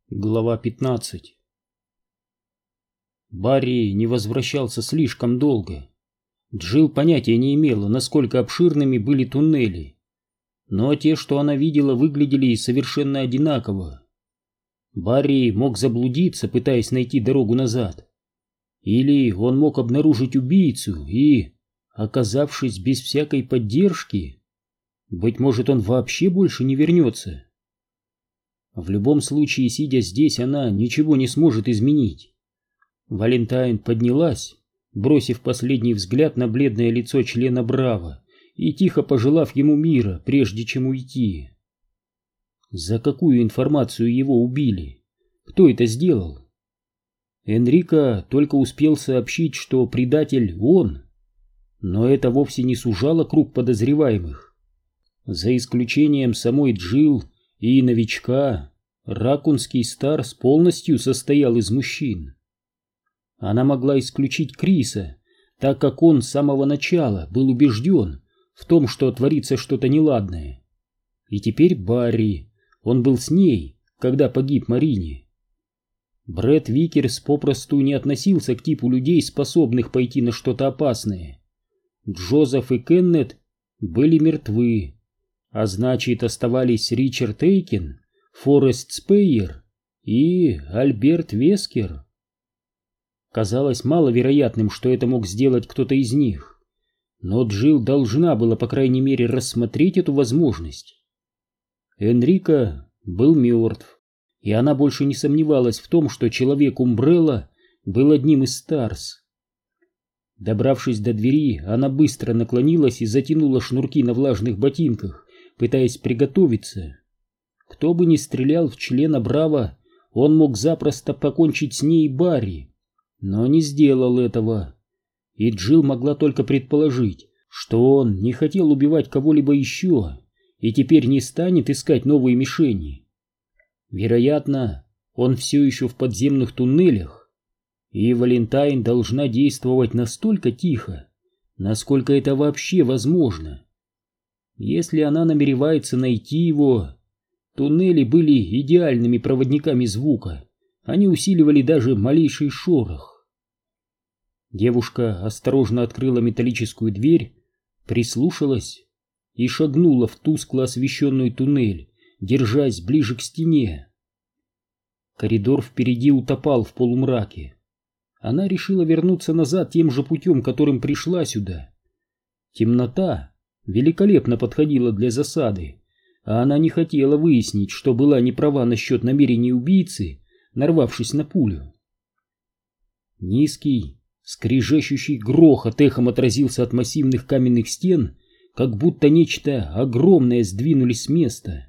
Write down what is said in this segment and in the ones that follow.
Глава 15. Барри не возвращался слишком долго. Джилл понятия не имела, насколько обширными были туннели, но те, что она видела, выглядели совершенно одинаково. Барри мог заблудиться, пытаясь найти дорогу назад, или он мог обнаружить убийцу и, оказавшись без всякой поддержки, быть может, он вообще больше не вернется. В любом случае, сидя здесь, она ничего не сможет изменить. Валентайн поднялась, бросив последний взгляд на бледное лицо члена Браво и тихо пожелав ему мира, прежде чем уйти. За какую информацию его убили? Кто это сделал? Энрико только успел сообщить, что предатель он, но это вовсе не сужало круг подозреваемых. За исключением самой Джилл и новичка, Ракунский Старс полностью состоял из мужчин. Она могла исключить Криса, так как он с самого начала был убежден в том, что творится что-то неладное. И теперь Барри, он был с ней, когда погиб Марини. Брэд Викерс попросту не относился к типу людей, способных пойти на что-то опасное. Джозеф и Кеннет были мертвы, а значит, оставались Ричард Эйкин, Форест Спейер и Альберт Вескер. Казалось маловероятным, что это мог сделать кто-то из них, но Джилл должна была, по крайней мере, рассмотреть эту возможность. Энрико был мертв, и она больше не сомневалась в том, что человек Умбрелла был одним из Старс. Добравшись до двери, она быстро наклонилась и затянула шнурки на влажных ботинках, пытаясь приготовиться. Кто бы ни стрелял в члена Браво, он мог запросто покончить с ней и Барри, но не сделал этого. И Джилл могла только предположить, что он не хотел убивать кого-либо еще и теперь не станет искать новые мишени. Вероятно, он все еще в подземных туннелях, и Валентайн должна действовать настолько тихо, насколько это вообще возможно. Если она намеревается найти его... Туннели были идеальными проводниками звука, они усиливали даже малейший шорох. Девушка осторожно открыла металлическую дверь, прислушалась и шагнула в тускло освещенный туннель, держась ближе к стене. Коридор впереди утопал в полумраке. Она решила вернуться назад тем же путем, которым пришла сюда. Темнота великолепно подходила для засады, а она не хотела выяснить, что была не права насчет намерений убийцы, нарвавшись на пулю. Низкий, скрежещущий грохот эхом отразился от массивных каменных стен, как будто нечто огромное сдвинули с места.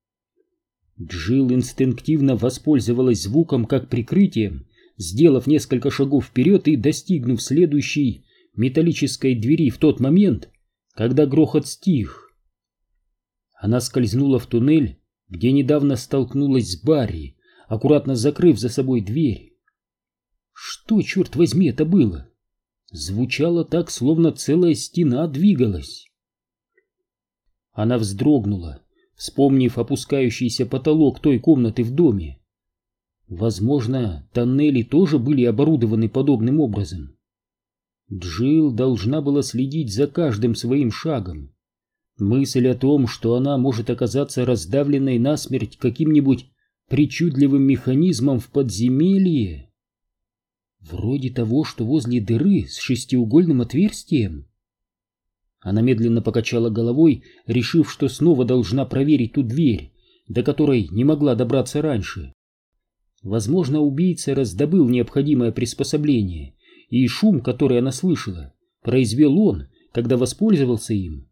Джилл инстинктивно воспользовалась звуком как прикрытием, сделав несколько шагов вперед и достигнув следующей металлической двери в тот момент, когда грохот стих. Она скользнула в туннель, где недавно столкнулась с Барри, аккуратно закрыв за собой дверь. Что, черт возьми, это было? Звучало так, словно целая стена двигалась. Она вздрогнула, вспомнив опускающийся потолок той комнаты в доме. Возможно, тоннели тоже были оборудованы подобным образом. Джилл должна была следить за каждым своим шагом. Мысль о том, что она может оказаться раздавленной насмерть каким-нибудь причудливым механизмом в подземелье, вроде того, что возле дыры с шестиугольным отверстием. Она медленно покачала головой, решив, что снова должна проверить ту дверь, до которой не могла добраться раньше. Возможно, убийца раздобыл необходимое приспособление, и шум, который она слышала, произвел он, когда воспользовался им.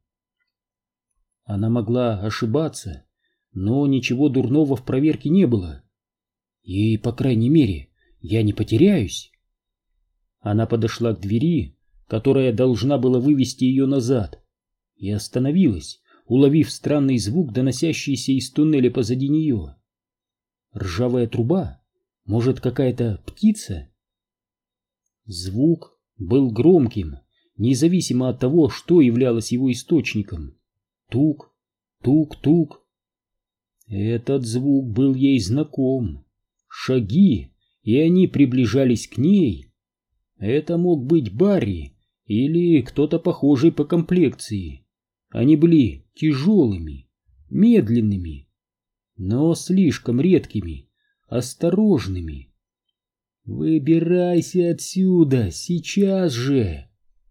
Она могла ошибаться, но ничего дурного в проверке не было. И, по крайней мере, я не потеряюсь. Она подошла к двери, которая должна была вывести ее назад, и остановилась, уловив странный звук, доносящийся из туннеля позади нее. Ржавая труба? Может, какая-то птица? Звук был громким, независимо от того, что являлось его источником. Тук, тук, тук. Этот звук был ей знаком. шаги, и они приближались к ней. Это мог быть Барри или кто-то похожий по комплекции. Они были тяжелыми, медленными, но слишком редкими, осторожными. «Выбирайся отсюда, сейчас же!»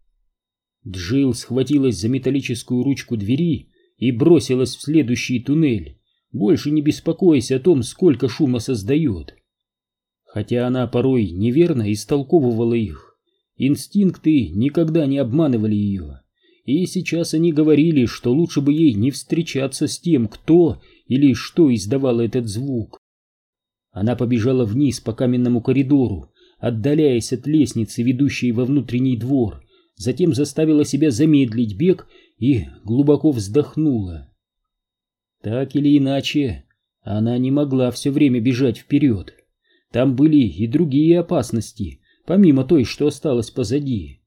Джилл схватилась за металлическую ручку двери и бросилась в следующий туннель, больше не беспокоясь о том, сколько шума создает. Хотя она порой неверно истолковывала их, инстинкты никогда не обманывали ее, и сейчас они говорили, что лучше бы ей не встречаться с тем, кто или что издавало этот звук. Она побежала вниз по каменному коридору, отдаляясь от лестницы, ведущей во внутренний двор, затем заставила себя замедлить бег и глубоко вздохнула. Так или иначе, она не могла все время бежать вперед. Там были и другие опасности, помимо той, что осталась позади.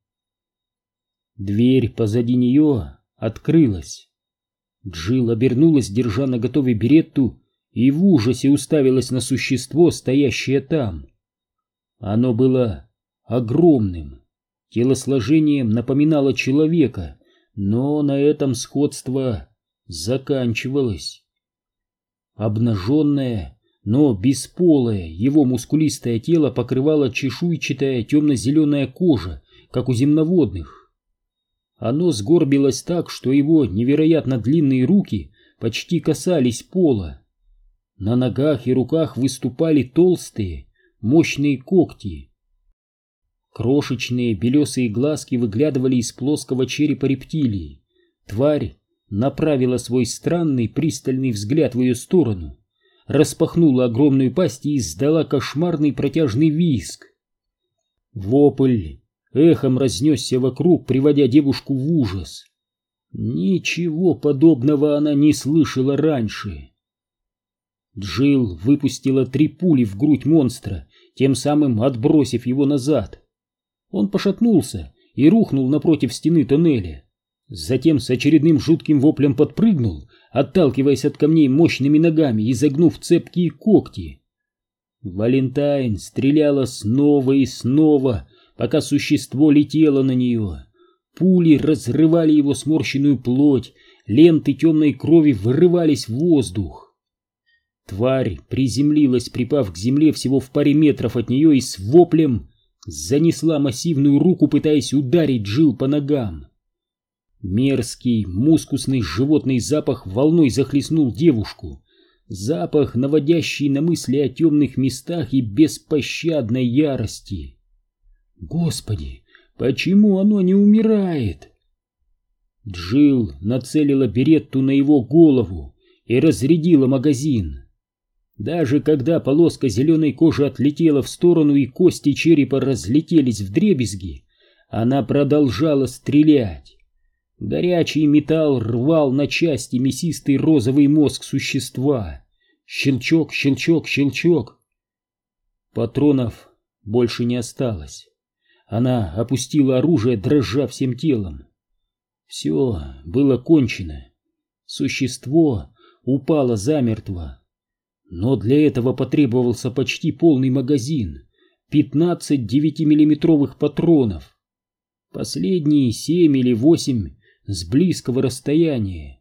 Дверь позади нее открылась. Джилл обернулась, держа наготове беретту, и в ужасе уставилась на существо, стоящее там. Оно было огромным, телосложением напоминало человека, но на этом сходство заканчивалось. Обнаженное, но бесполое, его мускулистое тело покрывало чешуйчатая темно-зеленая кожа, как у земноводных. Оно сгорбилось так, что его невероятно длинные руки почти касались пола. На ногах и руках выступали толстые, мощные когти. Крошечные белесые глазки выглядывали из плоского черепа рептилии. Тварь направила свой странный пристальный взгляд в ее сторону, распахнула огромную пасть и издала кошмарный протяжный визг. Вопль эхом разнесся вокруг, приводя девушку в ужас. Ничего подобного она не слышала раньше. Джилл выпустила 3 пули в грудь монстра, тем самым отбросив его назад. Он пошатнулся и рухнул напротив стены тоннеля. Затем с очередным жутким воплем подпрыгнул, отталкиваясь от камней мощными ногами и загнув цепкие когти. Валентайн стреляла снова и снова, пока существо летело на нее. Пули разрывали его сморщенную плоть, ленты темной крови вырывались в воздух. Тварь приземлилась, припав к земле всего в паре метров от нее, и с воплем занесла массивную руку, пытаясь ударить Джилл по ногам. Мерзкий, мускусный животный запах волной захлестнул девушку. Запах, наводящий на мысли о темных местах и беспощадной ярости. Господи, почему оно не умирает? Джилл нацелила беретту на его голову и разрядила магазин. Даже когда полоска зеленой кожи отлетела в сторону и кости черепа разлетелись вдребезги, она продолжала стрелять. Горячий металл рвал на части мясистый розовый мозг существа. Щелчок, щелчок, щелчок. Патронов больше не осталось. Она опустила оружие, дрожа всем телом. Все было кончено. Существо упало замертво. Но для этого потребовался почти полный магазин, 15 9-миллиметровых патронов. Последние 7 или 8 с близкого расстояния.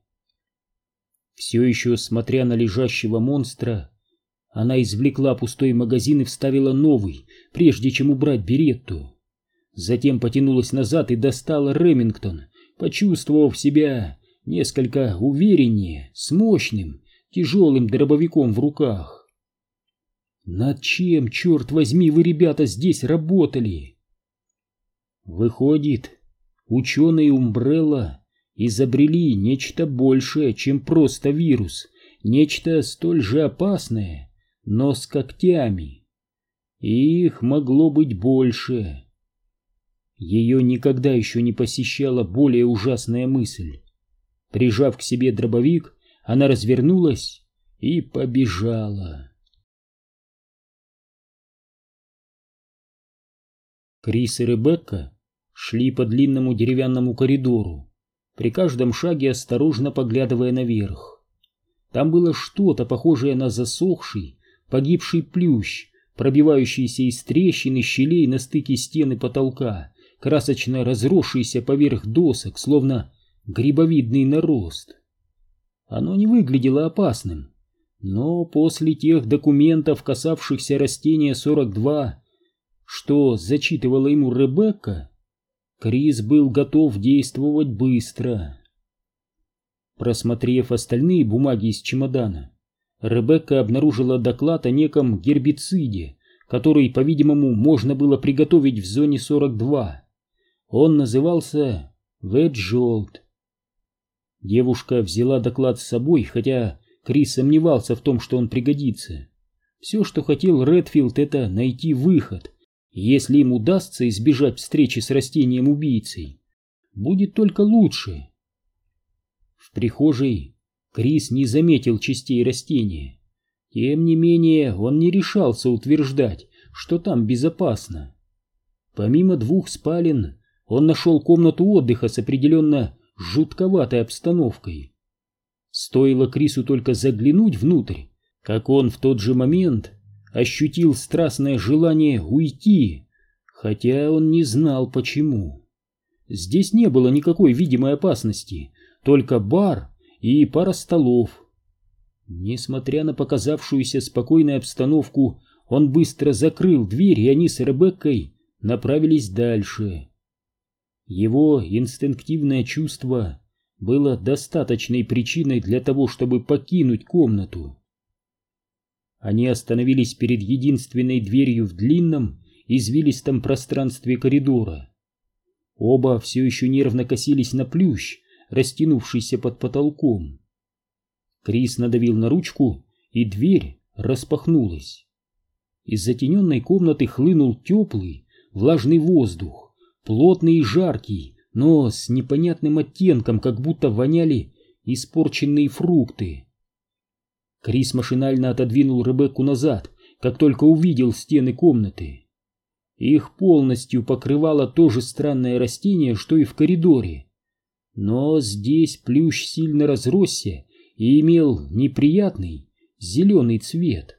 Все еще смотря на лежащего монстра, она извлекла пустой магазин и вставила новый, прежде чем убрать беретту. Затем потянулась назад и достала Ремингтон, почувствовав себя несколько увереннее, с мощным, тяжелым дробовиком в руках. Над чем, черт возьми, вы, ребята, здесь работали? Выходит, ученые Умбрелла изобрели нечто большее, чем просто вирус, нечто столь же опасное, но с когтями. И их могло быть больше. Ее никогда еще не посещала более ужасная мысль. Прижав к себе дробовик, она развернулась и побежала. Крис и Ребекка шли по длинному деревянному коридору, при каждом шаге осторожно поглядывая наверх. Там было что-то похожее на засохший, погибший плющ, пробивающиеся из трещин и щелей на стыке стены потолка, красочно разросшиеся поверх досок, словно грибовидный нарост. Оно не выглядело опасным, но после тех документов, касавшихся растения 42, что зачитывала ему Ребекка, Крис был готов действовать быстро. Просмотрев остальные бумаги из чемодана, Ребекка обнаружила доклад о неком гербициде, который, по-видимому, можно было приготовить в зоне 42. Он назывался Веджолт. Девушка взяла доклад с собой, хотя Крис сомневался в том, что он пригодится. Все, что хотел Редфилд, это найти выход. Если им удастся избежать встречи с растением-убийцей, будет только лучше. В прихожей Крис не заметил частей растения. Тем не менее, он не решался утверждать, что там безопасно. Помимо 2 спален, он нашел комнату отдыха с определенно жутковатой обстановкой. Стоило Крису только заглянуть внутрь, как он в тот же момент ощутил страстное желание уйти, хотя он не знал почему. Здесь не было никакой видимой опасности, только бар и пара столов. Несмотря на показавшуюся спокойную обстановку, он быстро закрыл дверь, и они с Ребеккой направились дальше. Его инстинктивное чувство было достаточной причиной для того, чтобы покинуть комнату. Они остановились перед единственной дверью в длинном, извилистом пространстве коридора. Оба все еще нервно косились на плющ, растянувшийся под потолком. Крис надавил на ручку, и дверь распахнулась. Из затененной комнаты хлынул теплый, влажный воздух, плотный и жаркий, но с непонятным оттенком, как будто воняли испорченные фрукты. Крис машинально отодвинул Ребекку назад, как только увидел стены комнаты. Их полностью покрывало то же странное растение, что и в коридоре. Но здесь плющ сильно разросся и имел неприятный зеленый цвет.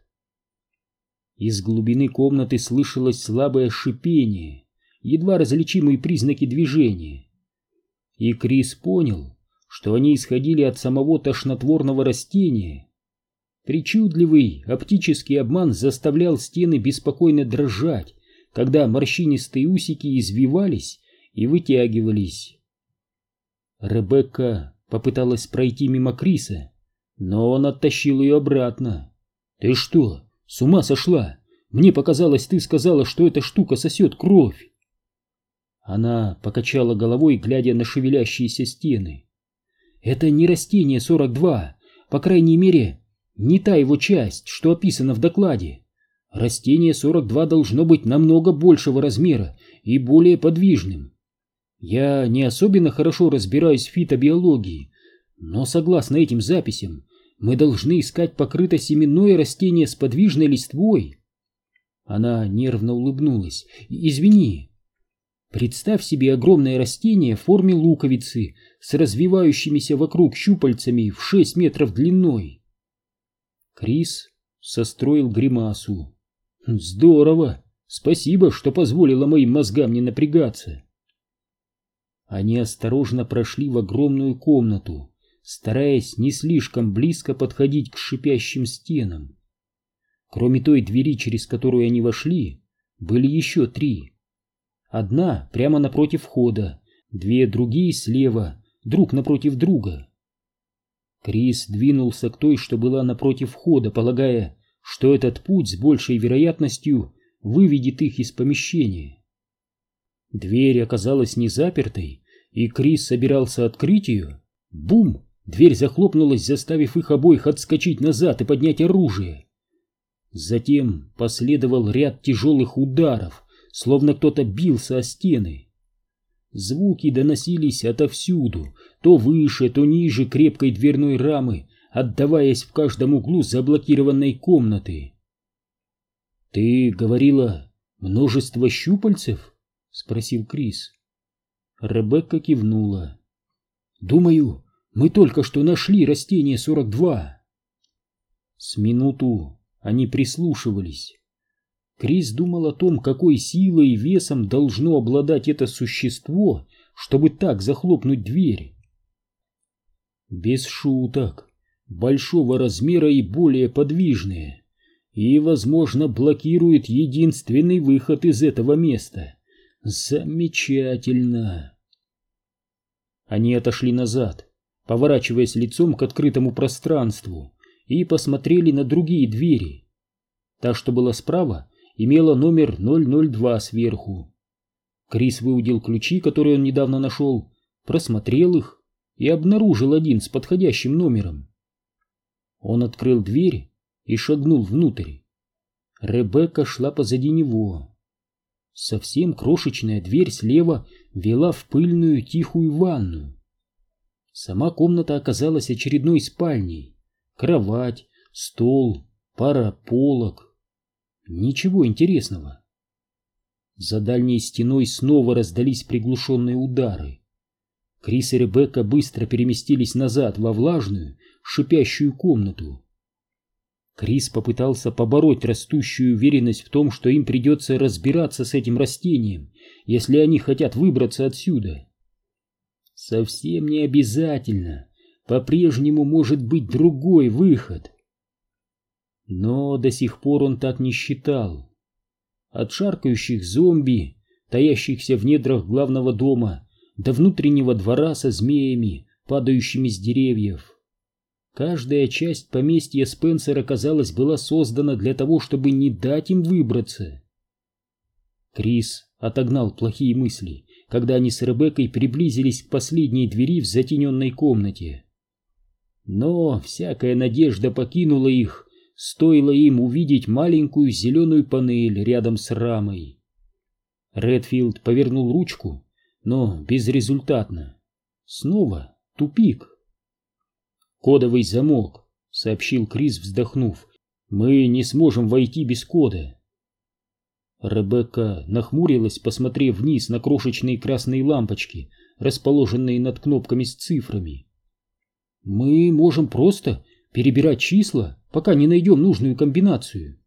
Из глубины комнаты слышалось слабое шипение, едва различимые признаки движения. И Крис понял, что они исходили от самого тошнотворного растения. Причудливый оптический обман заставлял стены беспокойно дрожать, когда морщинистые усики извивались и вытягивались. Ребекка попыталась пройти мимо Криса, но он оттащил ее обратно. «Ты что, с ума сошла? Мне показалось, ты сказала, что эта штука сосет кровь». Она покачала головой, глядя на шевелящиеся стены. «Это не растение 42, по крайней мере, не та его часть, что описана в докладе. Растение 42 должно быть намного большего размера и более подвижным. Я не особенно хорошо разбираюсь в фитобиологии, но согласно этим записям мы должны искать покрытосеменное растение с подвижной листвой». Она нервно улыбнулась. «Извини. Представь себе огромное растение в форме луковицы с развивающимися вокруг щупальцами в 6 метров длиной». Крис состроил гримасу. «Здорово! Спасибо, что позволила моим мозгам не напрягаться». Они осторожно прошли в огромную комнату, стараясь не слишком близко подходить к шипящим стенам. Кроме той двери, через которую они вошли, были еще 3. Одна прямо напротив входа, 2 другие слева, друг напротив друга. Крис двинулся к той, что была напротив входа, полагая, что этот путь с большей вероятностью выведет их из помещения. Дверь оказалась не запертой, и Крис собирался открыть ее. Бум! Дверь захлопнулась, заставив их обоих отскочить назад и поднять оружие. Затем последовал ряд тяжелых ударов, словно кто-то бился о стены. Звуки доносились отовсюду, то выше, то ниже крепкой дверной рамы, отдаваясь в каждом углу заблокированной комнаты. «Ты говорила, множество щупальцев?» — спросил Крис. Ребекка кивнула. «Думаю, мы только что нашли растение 42. С минуту они прислушивались. Крис думал о том, какой силой и весом должно обладать это существо, чтобы так захлопнуть дверь. Без шуток, большого размера и более подвижные, и, возможно, блокирует единственный выход из этого места. Замечательно. Они отошли назад, поворачиваясь лицом к открытому пространству, и посмотрели на другие двери. Та, что была справа, имела номер 002 сверху. Крис выудил ключи, которые он недавно нашел, просмотрел их и обнаружил один с подходящим номером. Он открыл дверь и шагнул внутрь. Ребекка шла позади него. Совсем крошечная дверь слева вела в пыльную тихую ванну. Сама комната оказалась очередной спальней. Кровать, стол, пара полок. Ничего интересного. За дальней стеной снова раздались приглушенные удары. Крис и Ребекка быстро переместились назад во влажную, шипящую комнату. Крис попытался побороть растущую уверенность в том, что им придется разбираться с этим растением, если они хотят выбраться отсюда. Совсем не обязательно. По-прежнему может быть другой выход. Но до сих пор он так не считал. От шаркающих зомби, таящихся в недрах главного дома, до внутреннего двора со змеями, падающими с деревьев. Каждая часть поместья Спенсера, казалось, была создана для того, чтобы не дать им выбраться. Крис отогнал плохие мысли, когда они с Ребеккой приблизились к последней двери в затененной комнате. Но всякая надежда покинула их, стоило им увидеть маленькую зеленую панель рядом с рамой. Редфилд повернул ручку, но безрезультатно. Снова тупик. «Кодовый замок», — сообщил Крис, вздохнув. «Мы не сможем войти без кода». Ребекка нахмурилась, посмотрев вниз на крошечные красные лампочки, расположенные над кнопками с цифрами. «Мы можем просто перебирать числа, пока не найдем нужную комбинацию».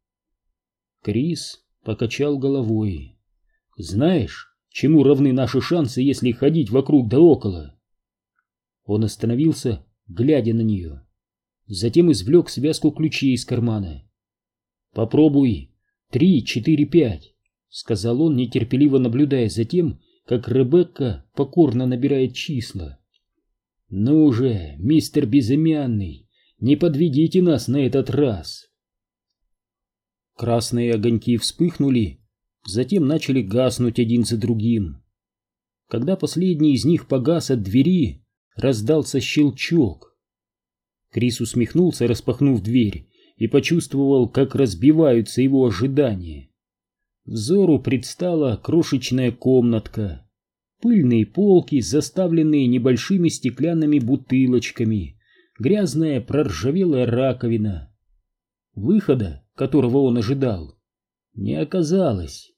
Крис покачал головой. «Знаешь, чему равны наши шансы, если ходить вокруг да около?» Он остановился, глядя на нее. Затем извлек связку ключей из кармана. «Попробуй 3, 4, 5», — сказал он, нетерпеливо наблюдая за тем, как Ребекка покорно набирает числа. «Ну же, мистер Безымянный, не подведите нас на этот раз!» Красные огоньки вспыхнули, затем начали гаснуть один за другим. Когда последний из них погас, от двери раздался щелчок. Крис усмехнулся, распахнув дверь, и почувствовал, как разбиваются его ожидания. Взору предстала крошечная комнатка, пыльные полки, заставленные небольшими стеклянными бутылочками, грязная проржавелая раковина. Выхода, которого он ожидал, не оказалось.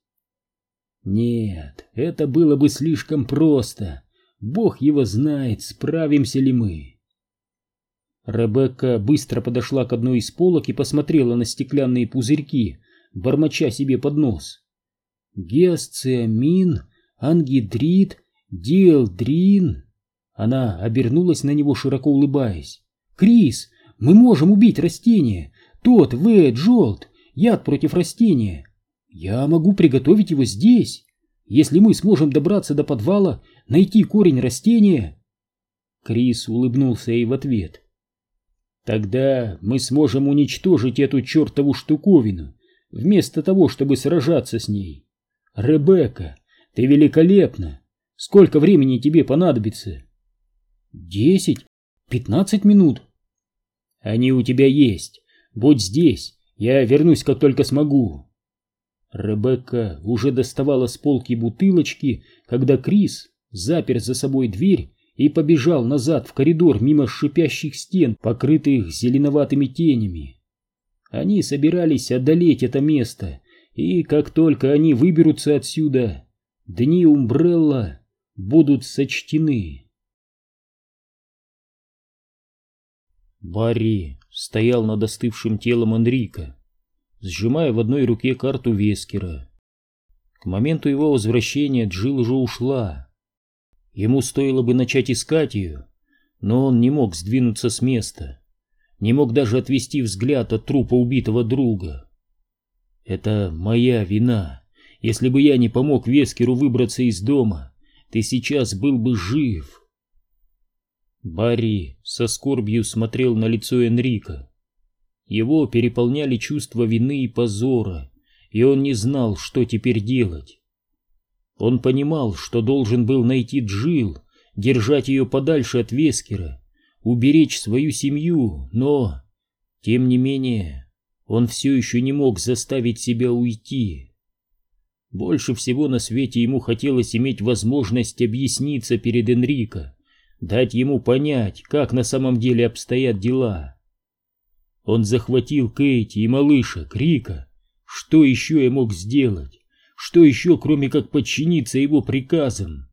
Нет, это было бы слишком просто. Бог его знает, справимся ли мы. Ребекка быстро подошла к одной из полок и посмотрела на стеклянные пузырьки, бормоча себе под нос. Гиасциамин, ангидрид, диэлдрин. Она обернулась на него, широко улыбаясь. «Крис, мы можем убить растение! Тот Джолт, яд против растения! Я могу приготовить его здесь! Если мы сможем добраться до подвала, найти корень растения...» Крис улыбнулся ей в ответ. «Тогда мы сможем уничтожить эту чертову штуковину, вместо того, чтобы сражаться с ней. Ребекка, ты великолепна! Сколько времени тебе понадобится?» 10-15 минут. «Они у тебя есть. Будь здесь, я вернусь, как только смогу». Ребекка уже доставала с полки бутылочки, когда Крис запер за собой дверь и побежал назад в коридор мимо шипящих стен, покрытых зеленоватыми тенями. Они собирались одолеть это место, и как только они выберутся отсюда, дни Умбрелла будут сочтены. Барри стоял над остывшим телом Энрика. сжимая в одной руке карту Вескера. К моменту его возвращения Джилл уже ушла. Ему стоило бы начать искать ее, но он не мог сдвинуться с места, не мог даже отвести взгляд от трупа убитого друга. «Это моя вина. Если бы я не помог Вескеру выбраться из дома, ты сейчас был бы жив». Барри со скорбью смотрел на лицо Энрико. Его переполняли чувства вины и позора, и он не знал, что теперь делать. Он понимал, что должен был найти Джилл, держать ее подальше от Вескера, уберечь свою семью, но, тем не менее, он все еще не мог заставить себя уйти. Больше всего на свете ему хотелось иметь возможность объясниться перед Энрико, дать ему понять, как на самом деле обстоят дела. Он захватил Кейти и малышек, Рика. Что еще я мог сделать? Что еще, кроме как подчиниться его приказам?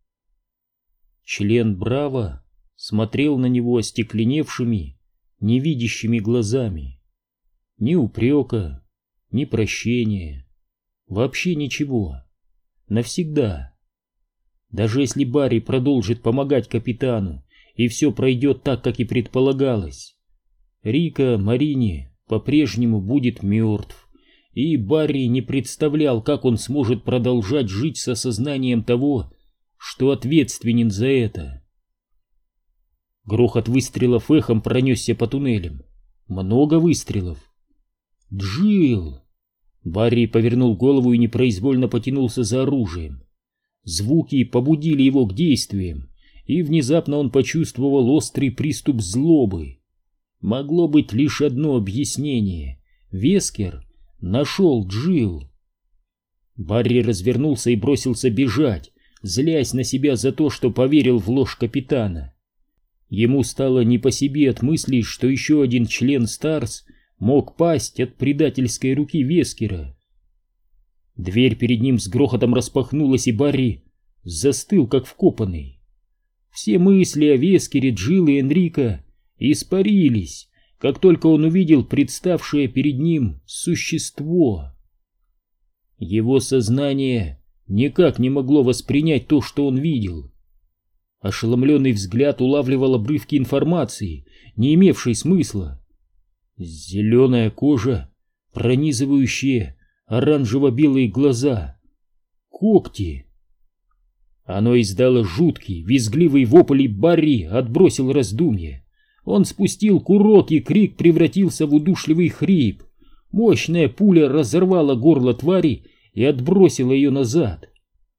Член Браво смотрел на него остекленевшими, невидящими глазами. Ни упрека, ни прощения, вообще ничего. Навсегда. Даже если Барри продолжит помогать капитану, и все пройдет так, как и предполагалось, Рико Марини по-прежнему будет мертв, и Барри не представлял, как он сможет продолжать жить с осознанием того, что ответственен за это. Грохот выстрелов эхом пронесся по туннелям. Много выстрелов. «Джилл!» Барри повернул голову и непроизвольно потянулся за оружием. Звуки побудили его к действиям, и внезапно он почувствовал острый приступ злобы. Могло быть лишь одно объяснение. Вескер нашел Джилл. Барри развернулся и бросился бежать, злясь на себя за то, что поверил в ложь капитана. Ему стало не по себе от мысли, что еще один член Старс мог пасть от предательской руки Вескера. Дверь перед ним с грохотом распахнулась, и Барри застыл, как вкопанный. Все мысли о Вескере, Джилл и Энрико испарились, как только он увидел представшее перед ним существо. Его сознание никак не могло воспринять то, что он видел. Ошеломленный взгляд улавливал обрывки информации, не имевшей смысла. Зеленая кожа, пронизывающие оранжево-белые глаза, когти. Оно издало жуткий, визгливый вопль, и Барри отбросил раздумье. Он спустил курок, и крик превратился в удушливый хрип. Мощная пуля разорвала горло твари и отбросила ее назад.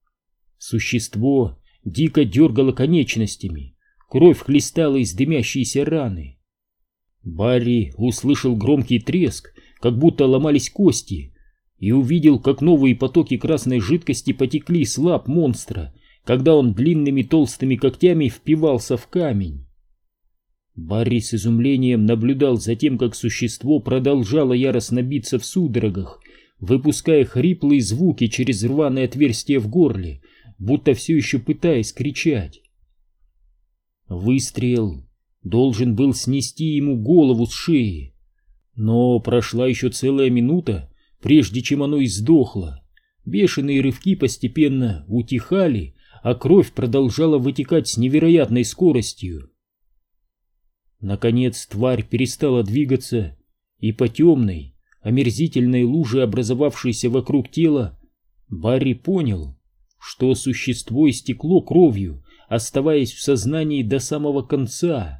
Существо дико дергало конечностями, кровь хлестала из дымящейся раны. Барри услышал громкий треск, как будто ломались кости, и увидел, как новые потоки красной жидкости потекли с лап монстра, когда он длинными толстыми когтями впивался в камень. Барри с изумлением наблюдал за тем, как существо продолжало яростно биться в судорогах, выпуская хриплые звуки через рваное отверстие в горле, будто все еще пытаясь кричать. Выстрел должен был снести ему голову с шеи, но прошла еще целая минута, прежде чем оно издохло. Бешеные рывки постепенно утихали, а кровь продолжала вытекать с невероятной скоростью. Наконец тварь перестала двигаться, и по темной, омерзительной луже, образовавшейся вокруг тела, Барри понял, что существо истекло кровью, оставаясь в сознании до самого конца.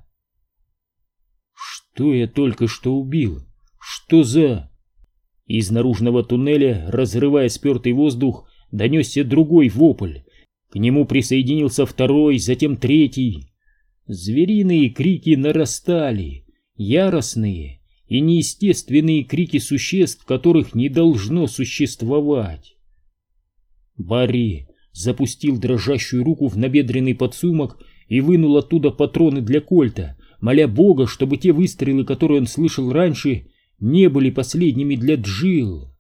«Что я только что убил? Что за...» Из наружного туннеля, разрывая спертый воздух, донесся другой вопль. К нему присоединился второй, затем третий. Звериные крики нарастали, яростные и неестественные крики существ, которых не должно существовать. Барри запустил дрожащую руку в набедренный подсумок и вынул оттуда патроны для кольта, моля Бога, чтобы те выстрелы, которые он слышал раньше, не были последними для Джилл.